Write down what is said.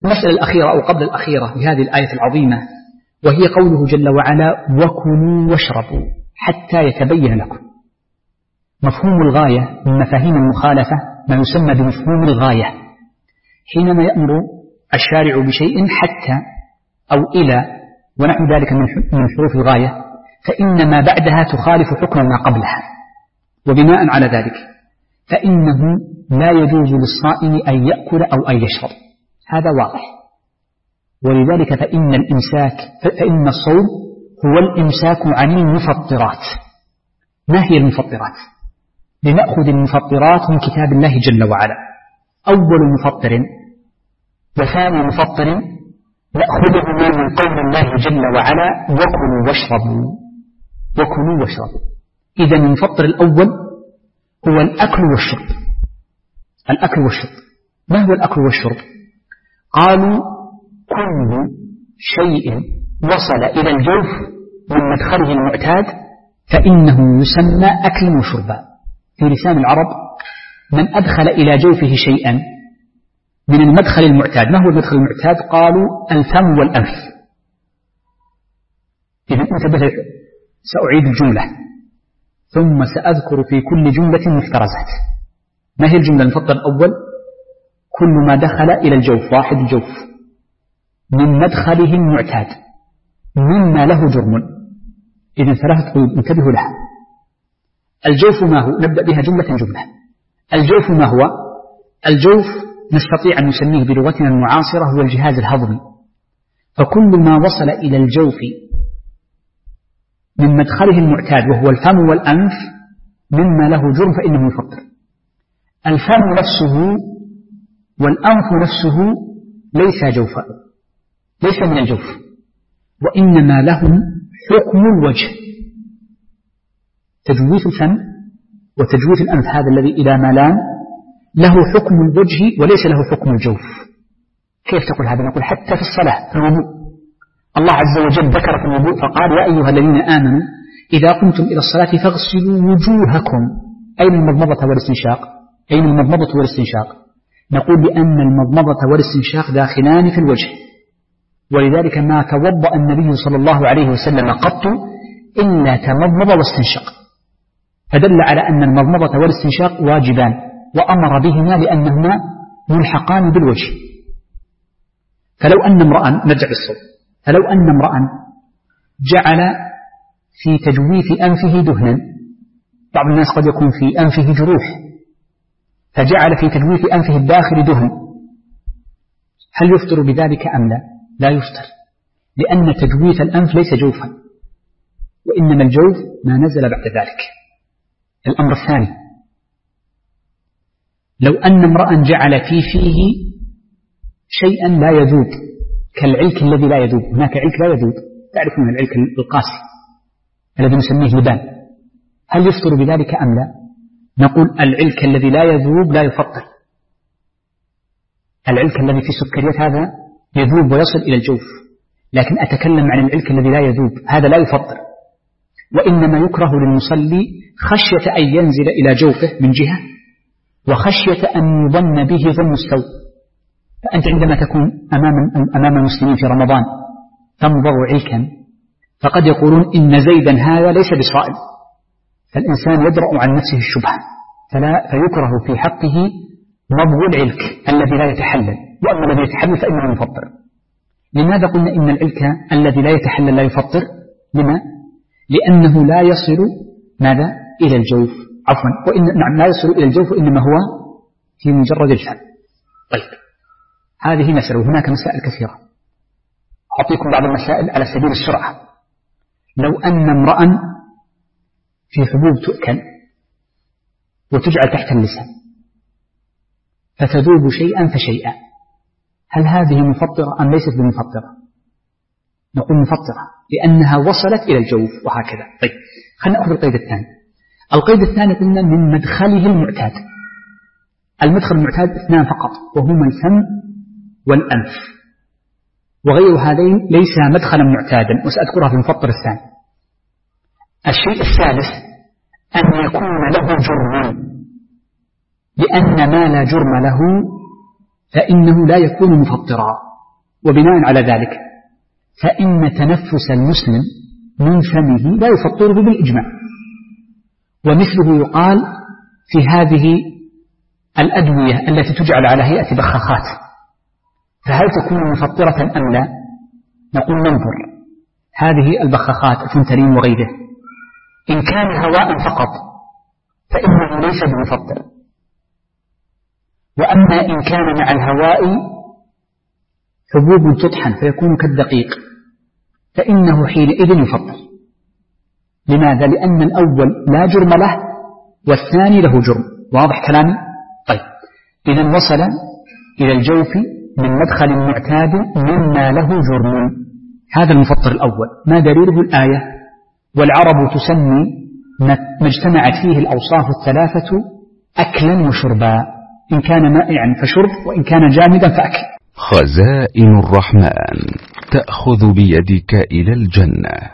المسألة الأخيرة أو قبل الأخيرة بهذه الآية العظيمة، وهي قوله جل وعلا: وكلوا واشربوا حتى يتبين لكم. مفهوم الغاية من مفاهيم المخالفة ما يسمى بمفهوم الغاية. حينما يأمر الشارع بشيء حتى أو إلى ونحو ذلك من حروف الغاية، فإن ما بعدها تخالف حكم ما قبلها، وبناء على ذلك فإنه لا يجوز للصائم أن يأكل أو أن يشرب، هذا واضح. ولذلك فإن الصوم هو الإمساك عن المفطرات. ما هي المفطرات؟ لنأخذ المفطرات من كتاب الله جل وعلا. أول مفطر وثاني مفطر نأخذهما من قول الله جل وعلا: وكلوا واشربوا. وكلوا واشربوا. إذن المفطر الأول هو الأكل والشرب. الأكل والشرب. ما هو الأكل والشرب؟ قالوا: كل شيء وصل إلى الجوف من مدخله المعتاد فإنه يسمى أكل وشربا. في لسان العرب من أدخل إلى جوفه شيئا من المدخل المعتاد. ما هو المدخل المعتاد؟ قالوا: الفم والأنف. إذن انتبه، سأعيد الجملة ثم سأذكر في كل جملة محترزات. ما هي الجملة؟ المفطر الأول: كل ما دخل إلى الجوف، واحد الجوف، من مدخله المعتاد مما له جرم. إذن ثلاثة قيود انتبهوا لها. الجوف ما هو؟ نبدأ بها جملة جملة. الجوف ما هو؟ الجوف نستطيع أن نسميه بلغتنا المعاصرة هو الجهاز الهضمي. فكل ما وصل إلى الجوف من مدخله المعتاد وهو الفم والأنف مما له جرم فإنه يفطر. الفم نفسه والأنف نفسه ليس جوفا، ليس من الجوف، وإنما لهم حكم الوجه. تجويف الفم وتجويف الأنف هذا الذي إلى مالان له حكم الوجه وليس له حكم الجوف. كيف تقول هذا؟ نقول حتى في الصلاة في الوضوء الله عز وجل ذكر في الوضوء فقال: يا أيها الذين آمنوا إذا قمتم إلى الصلاة فاغسلوا وجوهكم. أين المضمضة والاستنشاق؟ أين المضمضة والاستنشاق؟ نقول بأن المضمضة والاستنشاق داخلان في الوجه، ولذلك ما توضأ النبي صلى الله عليه وسلم قط إلا تمضمض واستنشق، فدل على أن المضمضة والاستنشاق واجبان وأمر بهما لأنهما ملحقان بالوجه. فلو أن امرأ، نرجع للصوت، فلو أن امرأ جعل في تجويف أنفه دهنا، بعض الناس قد يكون في أنفه جروح فجعل في تجويف أنفه الداخل دهن، هل يفطر بذلك أم لا؟ لا يفطر، لأن تجويف الأنف ليس جوفا، وإنما الجوف ما نزل بعد ذلك. الأمر الثاني: لو أن امرأ جعل في فيه شيئا لا يذوب كالعلك الذي لا يذوب، هناك علك لا يذوب، تعرفون العلك القاسي الذي نسميه لبان، هل يفطر بذلك أم لا؟ نقول العلك الذي لا يذوب لا يفطر. العلك الذي في السكريات هذا يذوب ويصل إلى الجوف، لكن أتكلم عن العلك الذي لا يذوب، هذا لا يفطر، وإنما يكره للمصلي خشية أن ينزل إلى جوفه من جهة وخشية أن يظن به ظن السوء. فأنت عندما تكون أمام المسلمين في رمضان تمضغ علكا فقد يقولون إن زيدا هذا ليس بصائم، فالإنسان يدرأ عن نفسه الشبهة، فيكره في حقه مضغ العلك الذي لا يتحلل، وأما الذي يتحلل فإنه يفطر. لماذا قلنا إن العلك الذي لا يتحلل لا يفطر؟ لما؟ لأنه لا يصل ماذا؟ إلى الجوف، عفوا، نعم لا يصل إلى الجوف، إنما هو في مجرد الفم. طيب، هذه مسألة، وهناك مسائل كثيرة. أعطيكم بعض المسائل على سبيل السرعة. لو أن امرأ في حبوب تؤكل وتجعل تحت اللسان فتذوب شيئا فشيئا، هل هذه مفطرة أم ليست بمفطرة؟ نقول مفطرة لأنها وصلت إلى الجوف وهكذا. طيب، خلينا نأخذ القيد الثاني. القيد الثاني قلنا من مدخله المعتاد. المدخل المعتاد اثنان فقط، وهما الفم والأنف، وغير هذين ليس مدخلا معتادا، وسأذكرها في المفطر الثاني. الشيء الثالث أن يكون له جرم، لأن ما لا جرم له فإنه لا يكون مفطرا. وبناء على ذلك فإن تنفس المسلم من فمه لا يفطره بالإجماع. ومثله يقال في هذه الأدوية التي تجعل على هيئة بخاخات، فهل تكون مفطرة أم لا؟ نقول ننظر. هذه البخاخات الفنترين وغيره إن كان هواء فقط فإنه ليس بمفطر، وأما إن كان مع الهواء حبوب تطحن فيكون كالدقيق فإنه حينئذ يفطر. لماذا؟ لأن الأول لا جرم له والثاني له جرم. واضح كلامي؟ طيب، إذن وصل إلى الجوف من مدخل معتاد مما له جرم. هذا المفطر الأول. ما دليله؟ الآية: والعرب تسمي ما اجتمعت فيه الأوصاف الثلاثة أكلا وشربا، إن كان مائعا فشرب وإن كان جامدا فأكل. خزائن الرحمن تأخذ بيدك إلى الجنة.